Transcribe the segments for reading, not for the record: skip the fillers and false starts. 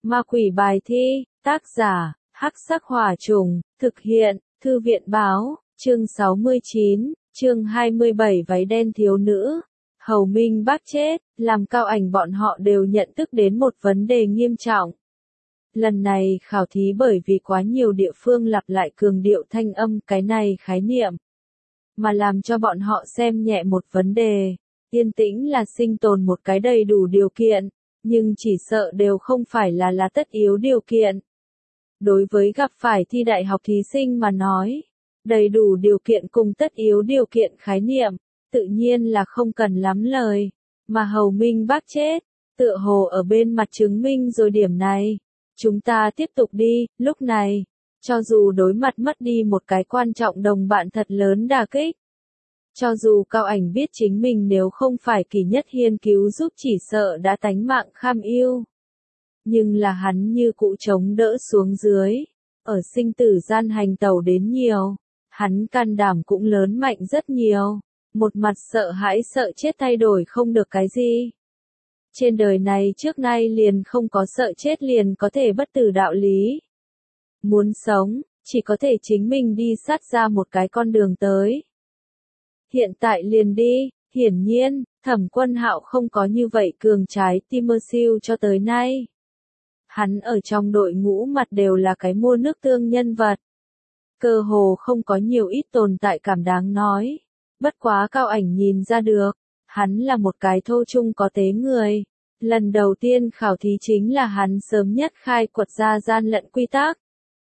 Ma quỷ bài thi, tác giả, Hắc Sắc Hỏa Trùng, thực hiện, Thư viện báo, chương 69, chương 27 váy đen thiếu nữ. Hầu Minh Bác chết, làm Cao Ảnh bọn họ đều nhận thức đến một vấn đề nghiêm trọng. Lần này khảo thí bởi vì quá nhiều địa phương lặp lại cường điệu thanh âm cái này khái niệm, mà làm cho bọn họ xem nhẹ một vấn đề. Yên tĩnh là sinh tồn một cái đầy đủ điều kiện, nhưng chỉ sợ đều không phải là tất yếu điều kiện. Đối với gặp phải thi đại học thí sinh mà nói, đầy đủ điều kiện cùng tất yếu điều kiện khái niệm, tự nhiên là không cần lắm lời, mà Hầu Minh Bác chết, tựa hồ ở bên mặt chứng minh rồi điểm này. Chúng ta tiếp tục đi, lúc này, cho dù đối mặt mất đi một cái quan trọng đồng bạn thật lớn đả kích. Cho dù Cao Ảnh biết chính mình nếu không phải Kỳ Nhất Hiên cứu giúp chỉ sợ đã tánh mạng kham ưu. Nhưng là hắn như cũ chống đỡ xuống dưới, ở sinh tử gian hành tẩu đến nhiều, hắn can đảm cũng lớn mạnh rất nhiều, một mặt sợ hãi sợ chết thay đổi không được cái gì. Trên đời này trước nay liền không có sợ chết liền có thể bất tử đạo lý. Muốn sống, chỉ có thể chính mình đi sát ra một cái con đường tới. Hiện tại liền đi, hiển nhiên, Thẩm Quân Hạo không có như vậy cường trái tim mơ siêu cho tới nay. Hắn ở trong đội ngũ mặt đều là cái mua nước tương nhân vật. Cơ hồ không có nhiều ít tồn tại cảm đáng nói. Bất quá Cao Ảnh nhìn ra được, hắn là một cái thô trung có tế người. Lần đầu tiên khảo thí chính là hắn sớm nhất khai quật ra gian lận quy tắc.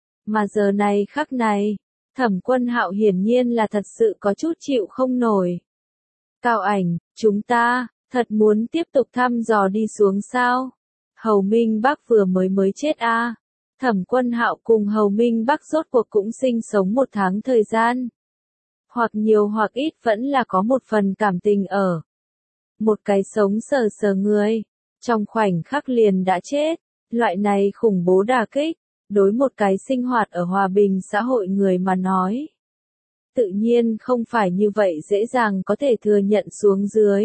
Mà giờ này khắc này, Thẩm Quân Hạo hiển nhiên là thật sự có chút chịu không nổi. Cao Ảnh, chúng ta, thật muốn tiếp tục thăm dò đi xuống sao? Hầu Minh Bác vừa mới chết a. Thẩm Quân Hạo cùng Hầu Minh Bác rốt cuộc cũng sinh sống 1 tháng thời gian. Hoặc nhiều hoặc ít vẫn là có một phần cảm tình ở. Một cái sống sờ sờ người, trong khoảnh khắc liền đã chết, loại này khủng bố đả kích, đối một cái sinh hoạt ở hòa bình xã hội người mà nói. Tự nhiên không phải như vậy dễ dàng có thể thừa nhận xuống dưới.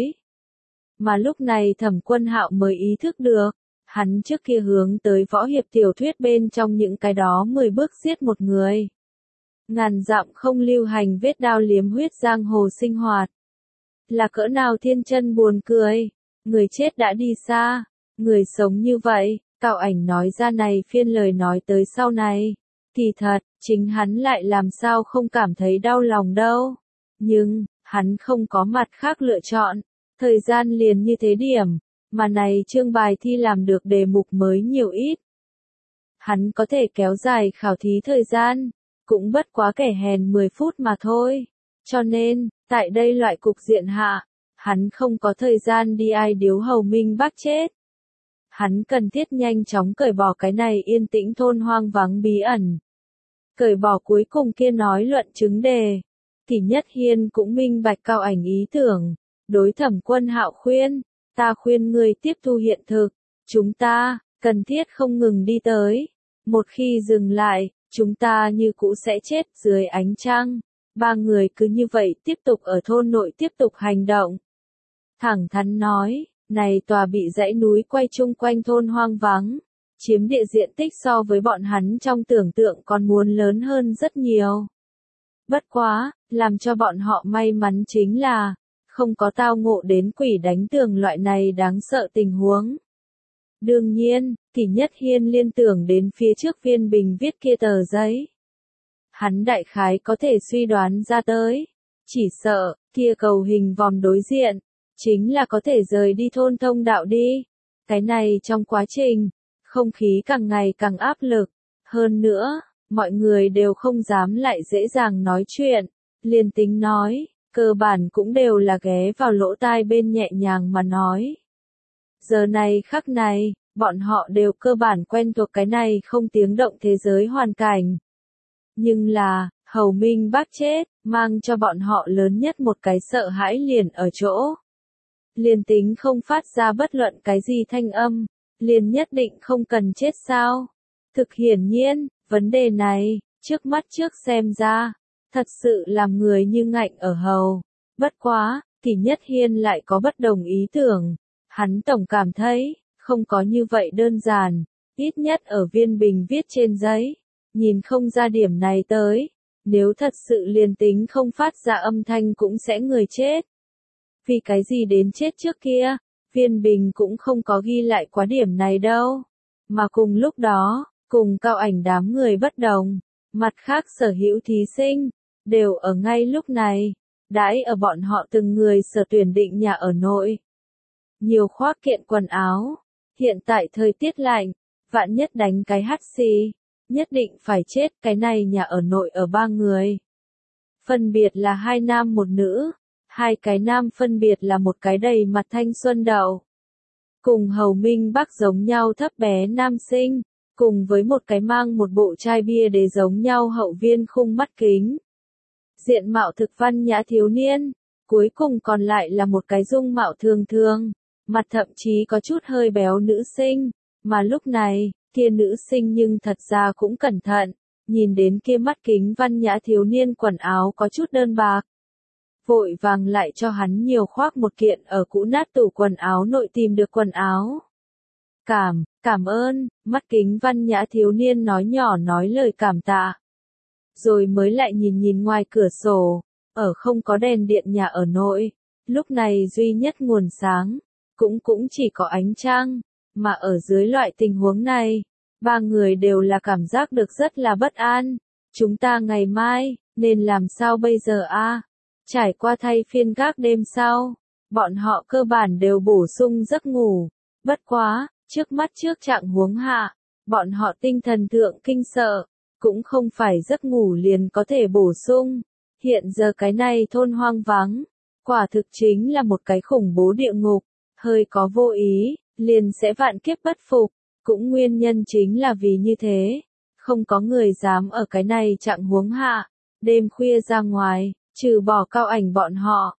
Mà lúc này Thẩm Quân Hạo mới ý thức được, hắn trước kia hướng tới võ hiệp tiểu thuyết bên trong những cái đó 10 bước giết một người. Ngàn dặm không lưu hành vết đao liếm huyết giang hồ sinh hoạt. Là cỡ nào thiên chân buồn cười, người chết đã đi xa, người sống như vậy. Cao Ảnh nói ra này phiên lời nói tới sau này, kỳ thật, chính hắn lại làm sao không cảm thấy đau lòng đâu. Nhưng, hắn không có mặt khác lựa chọn, thời gian liền như thế điểm, mà này chương bài thi làm được đề mục mới nhiều ít. Hắn có thể kéo dài khảo thí thời gian, cũng bất quá kẻ hèn 10 phút mà thôi. Cho nên, tại đây loại cục diện hạ, hắn không có thời gian đi ai điếu Hầu Minh Bác chết. Hắn cần thiết nhanh chóng cởi bỏ cái này yên tĩnh thôn hoang vắng bí ẩn. Cởi bỏ cuối cùng kia nói luận chứng đề. Kỳ Nhất Hiên cũng minh bạch Cao Ảnh ý tưởng. Đối Thẩm Quân Hạo khuyên, ta khuyên ngươi tiếp thu hiện thực. Chúng ta, cần thiết không ngừng đi tới. Một khi dừng lại, chúng ta như cũ sẽ chết dưới ánh trăng. 3 người cứ như vậy tiếp tục ở thôn nội tiếp tục hành động. Thẳng thắn nói. Này tòa bị dãy núi quay chung quanh thôn hoang vắng, chiếm địa diện tích so với bọn hắn trong tưởng tượng còn muốn lớn hơn rất nhiều. Bất quá, làm cho bọn họ may mắn chính là, không có tao ngộ đến quỷ đánh tường loại này đáng sợ tình huống. Đương nhiên, Kỳ Nhất Hiên liên tưởng đến phía trước Viên Bình viết kia tờ giấy. Hắn đại khái có thể suy đoán ra tới, chỉ sợ, kia cầu hình vòm đối diện. Chính là có thể rời đi thôn thông đạo đi. Cái này trong quá trình, không khí càng ngày càng áp lực. Hơn nữa, mọi người đều không dám lại dễ dàng nói chuyện. Liền tính nói, cơ bản cũng đều là ghé vào lỗ tai bên nhẹ nhàng mà nói. Giờ này khắc này, bọn họ đều cơ bản quen thuộc cái này không tiếng động thế giới hoàn cảnh. Nhưng là, Hầu Minh Bác chết, mang cho bọn họ lớn nhất một cái sợ hãi liền ở chỗ. Liền tính không phát ra bất luận cái gì thanh âm, liền nhất định không cần chết sao? Thực hiển nhiên, vấn đề này, trước mắt trước xem ra, thật sự làm người như ngạnh ở hầu. Bất quá, Kỳ Nhất Hiên lại có bất đồng ý tưởng. Hắn tổng cảm thấy, không có như vậy đơn giản. Ít nhất ở Viên Bình viết trên giấy, nhìn không ra điểm này tới. Nếu thật sự liền tính không phát ra âm thanh cũng sẽ người chết. Vì cái gì đến chết trước kia, Viên Bình cũng không có ghi lại quá điểm này đâu. Mà cùng lúc đó, cùng Cao Ảnh đám người bất đồng, mặt khác sở hữu thí sinh, đều ở ngay lúc này, đãi ở bọn họ từng người sở tuyển định nhà ở nội. Nhiều khoác kiện quần áo, hiện tại thời tiết lạnh, vạn nhất đánh cái hắt xì, nhất định phải chết. Cái này nhà ở nội ở 3 người. Phân biệt là 2 nam 1 nữ, 2 cái nam phân biệt là một cái đầy mặt thanh xuân đậu, cùng Hầu Minh Bắc giống nhau thấp bé nam sinh, cùng với một cái mang một bộ chai bia để giống nhau hậu viên khung mắt kính. Diện mạo thực văn nhã thiếu niên, cuối cùng còn lại là một cái dung mạo thường thường, mặt thậm chí có chút hơi béo nữ sinh, mà lúc này, kia nữ sinh nhưng thật ra cũng cẩn thận, nhìn đến kia mắt kính văn nhã thiếu niên quần áo có chút đơn bạc. Vội vàng lại cho hắn nhiều khoác một kiện ở cũ nát tủ quần áo nội tìm được quần áo. Cảm ơn, mắt kính văn nhã thiếu niên nói nhỏ nói lời cảm tạ. Rồi mới lại nhìn nhìn ngoài cửa sổ, ở không có đèn điện nhà ở nội, lúc này duy nhất nguồn sáng, cũng chỉ có ánh trăng, mà ở dưới loại tình huống này, 3 người đều là cảm giác được rất là bất an. Chúng ta ngày mai, nên làm sao bây giờ a? Trải qua thay phiên gác đêm sau, bọn họ cơ bản đều bổ sung giấc ngủ. Bất quá, trước mắt trước trạng huống hạ, bọn họ tinh thần thượng kinh sợ, cũng không phải giấc ngủ liền có thể bổ sung. Hiện giờ cái này thôn hoang vắng, quả thực chính là một cái khủng bố địa ngục, hơi có vô ý, liền sẽ vạn kiếp bất phục. Cũng nguyên nhân chính là vì như thế, không có người dám ở cái này trạng huống hạ, đêm khuya ra ngoài, trừ bỏ Cao Ảnh bọn họ.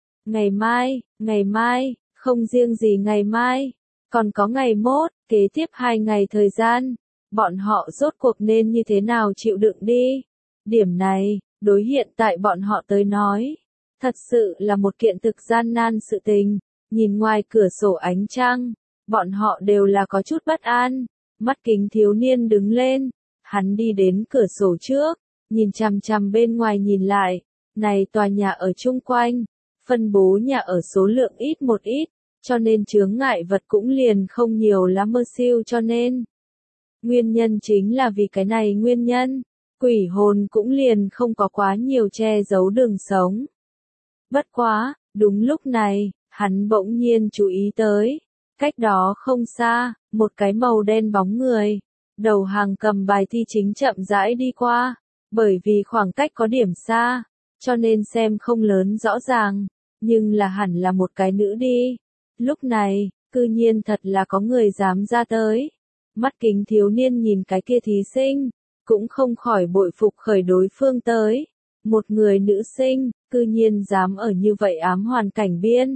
Ngày mai, không riêng gì ngày mai, còn có ngày mốt, kế tiếp 2 ngày thời gian, bọn họ rốt cuộc nên như thế nào chịu đựng đi. Điểm này, đối hiện tại bọn họ tới nói, thật sự là một kiện thực gian nan sự tình. Nhìn ngoài cửa sổ ánh trăng, bọn họ đều là có chút bất an. Mắt kính thiếu niên đứng lên, hắn đi đến cửa sổ trước, nhìn chằm chằm bên ngoài nhìn lại, này tòa nhà ở chung quanh, phân bố nhà ở số lượng ít một ít, cho nên chướng ngại vật cũng liền không nhiều lắm mơ siêu cho nên. Nguyên nhân chính là vì cái này nguyên nhân, quỷ hồn cũng liền không có quá nhiều che giấu đường sống. Bất quá, đúng lúc này, hắn bỗng nhiên chú ý tới. Cách đó không xa, một cái màu đen bóng người, đầu hàng cầm bài thi chính chậm rãi đi qua, bởi vì khoảng cách có điểm xa, cho nên xem không lớn rõ ràng, nhưng là hẳn là một cái nữ đi. Lúc này, cư nhiên thật là có người dám ra tới. Mắt kính thiếu niên nhìn cái kia thí sinh, cũng không khỏi bội phục khởi đối phương tới. Một người nữ sinh, cư nhiên dám ở như vậy ám hoàn cảnh biên.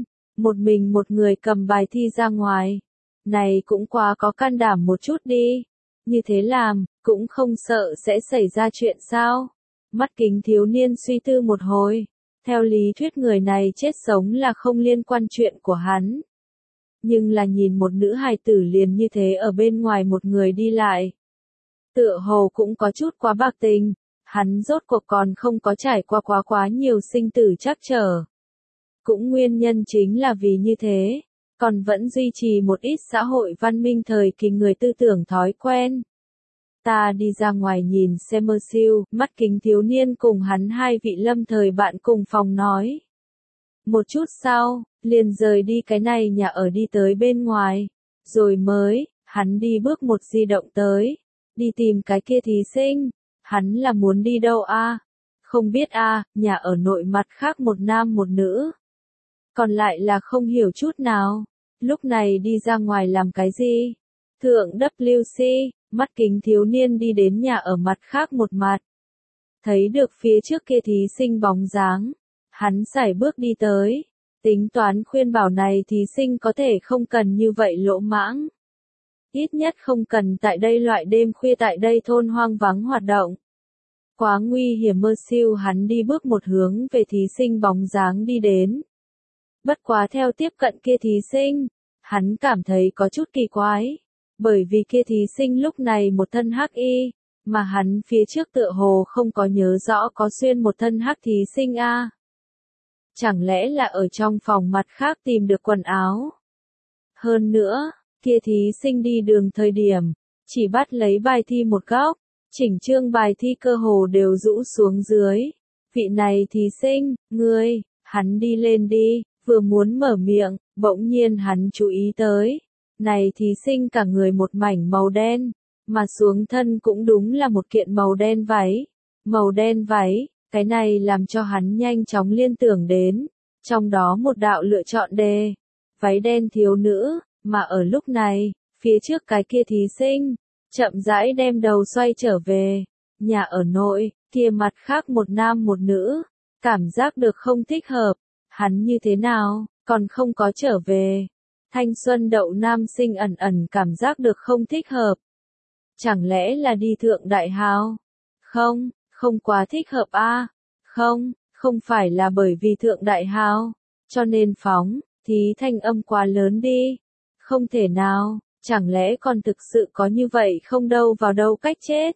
Một người cầm bài thi ra ngoài. Này cũng quá có can đảm một chút đi. Như thế làm, cũng không sợ sẽ xảy ra chuyện sao. Mắt kính thiếu niên suy tư một hồi. Theo lý thuyết người này chết sống là không liên quan chuyện của hắn. Nhưng là nhìn một nữ hài tử liền như thế ở bên ngoài một người đi lại. Tựa hồ cũng có chút quá bạc tình. Hắn rốt cuộc còn không có trải qua quá nhiều sinh tử trắc trở. Cũng nguyên nhân chính là vì như thế, còn vẫn duy trì một ít xã hội văn minh thời kỳ người tư tưởng thói quen. Ta đi ra ngoài nhìn xem mơ siêu, mắt kính thiếu niên cùng hắn 2 vị lâm thời bạn cùng phòng nói. Một chút sau, liền rời đi cái này nhà ở đi tới bên ngoài, rồi mới, hắn đi bước một di động tới, đi tìm cái kia thí sinh, hắn là muốn đi đâu a? Không biết a, nhà ở nội mặt khác một nam một nữ. Còn lại là không hiểu chút nào, lúc này đi ra ngoài làm cái gì? Thượng WC, mắt kính thiếu niên đi đến nhà ở mặt khác một mặt. Thấy được phía trước kia thí sinh bóng dáng, hắn sải bước đi tới, tính toán khuyên bảo này thí sinh có thể không cần như vậy lỗ mãng. Ít nhất không cần tại đây loại đêm khuya tại đây thôn hoang vắng hoạt động. Quá nguy hiểm mơ siêu hắn đi bước một hướng về thí sinh bóng dáng đi đến. Bất quá theo tiếp cận kia thí sinh, hắn cảm thấy có chút kỳ quái. Bởi vì kia thí sinh lúc này một thân hắc y, mà hắn phía trước tựa hồ không có nhớ rõ có xuyên một thân hắc thí sinh a. Chẳng lẽ là ở trong phòng mặt khác tìm được quần áo? Hơn nữa, kia thí sinh đi đường thời điểm, chỉ bắt lấy bài thi một góc, chỉnh chương bài thi cơ hồ đều rũ xuống dưới. Vị này thí sinh, ngươi, hắn đi lên đi, vừa muốn mở miệng, bỗng nhiên hắn chú ý tới. Này thí sinh cả người một mảnh màu đen, mà xuống thân cũng đúng là một kiện màu đen váy. Màu đen váy, cái này làm cho hắn nhanh chóng liên tưởng đến, trong đó một đạo lựa chọn đề, váy đen thiếu nữ, mà ở lúc này, phía trước cái kia thí sinh, chậm rãi đem đầu xoay trở về, nhà ở nội, kia mặt khác một nam một nữ, cảm giác được không thích hợp, hắn như thế nào, còn không có trở về. Thanh xuân đậu nam sinh ẩn ẩn cảm giác được không thích hợp. Chẳng lẽ là đi thượng đại hào? Không, không quá thích hợp a. Không, không phải là bởi vì thượng đại hào, cho nên phóng, thí thanh âm quá lớn đi. Không thể nào, chẳng lẽ còn thực sự có như vậy không đâu vào đâu cách chết.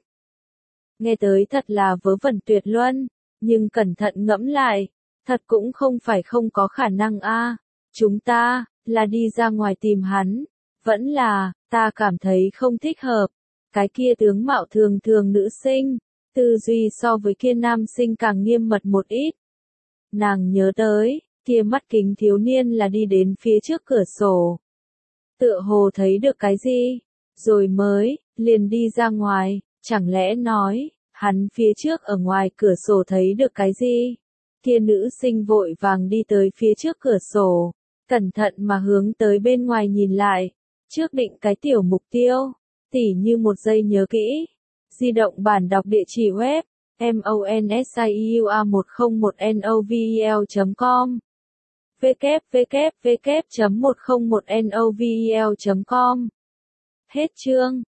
Nghe tới thật là vớ vẩn tuyệt luân, nhưng cẩn thận ngẫm lại, thật cũng không phải không có khả năng a. Chúng ta, là đi ra ngoài tìm hắn, vẫn là, ta cảm thấy không thích hợp. Cái kia tướng mạo thường thường nữ sinh, tư duy so với kia nam sinh càng nghiêm mật một ít. Nàng nhớ tới, kia mắt kính thiếu niên là đi đến phía trước cửa sổ. Tựa hồ thấy được cái gì, rồi mới, liền đi ra ngoài, chẳng lẽ nói, hắn phía trước ở ngoài cửa sổ thấy được cái gì? Kia nữ sinh vội vàng đi tới phía trước cửa sổ, cẩn thận mà hướng tới bên ngoài nhìn lại, trước định cái tiểu mục tiêu, tỉ như một giây nhớ kỹ. Di động bản đọc địa chỉ web, monsiua101novel.com www.101novel.com. Hết chương.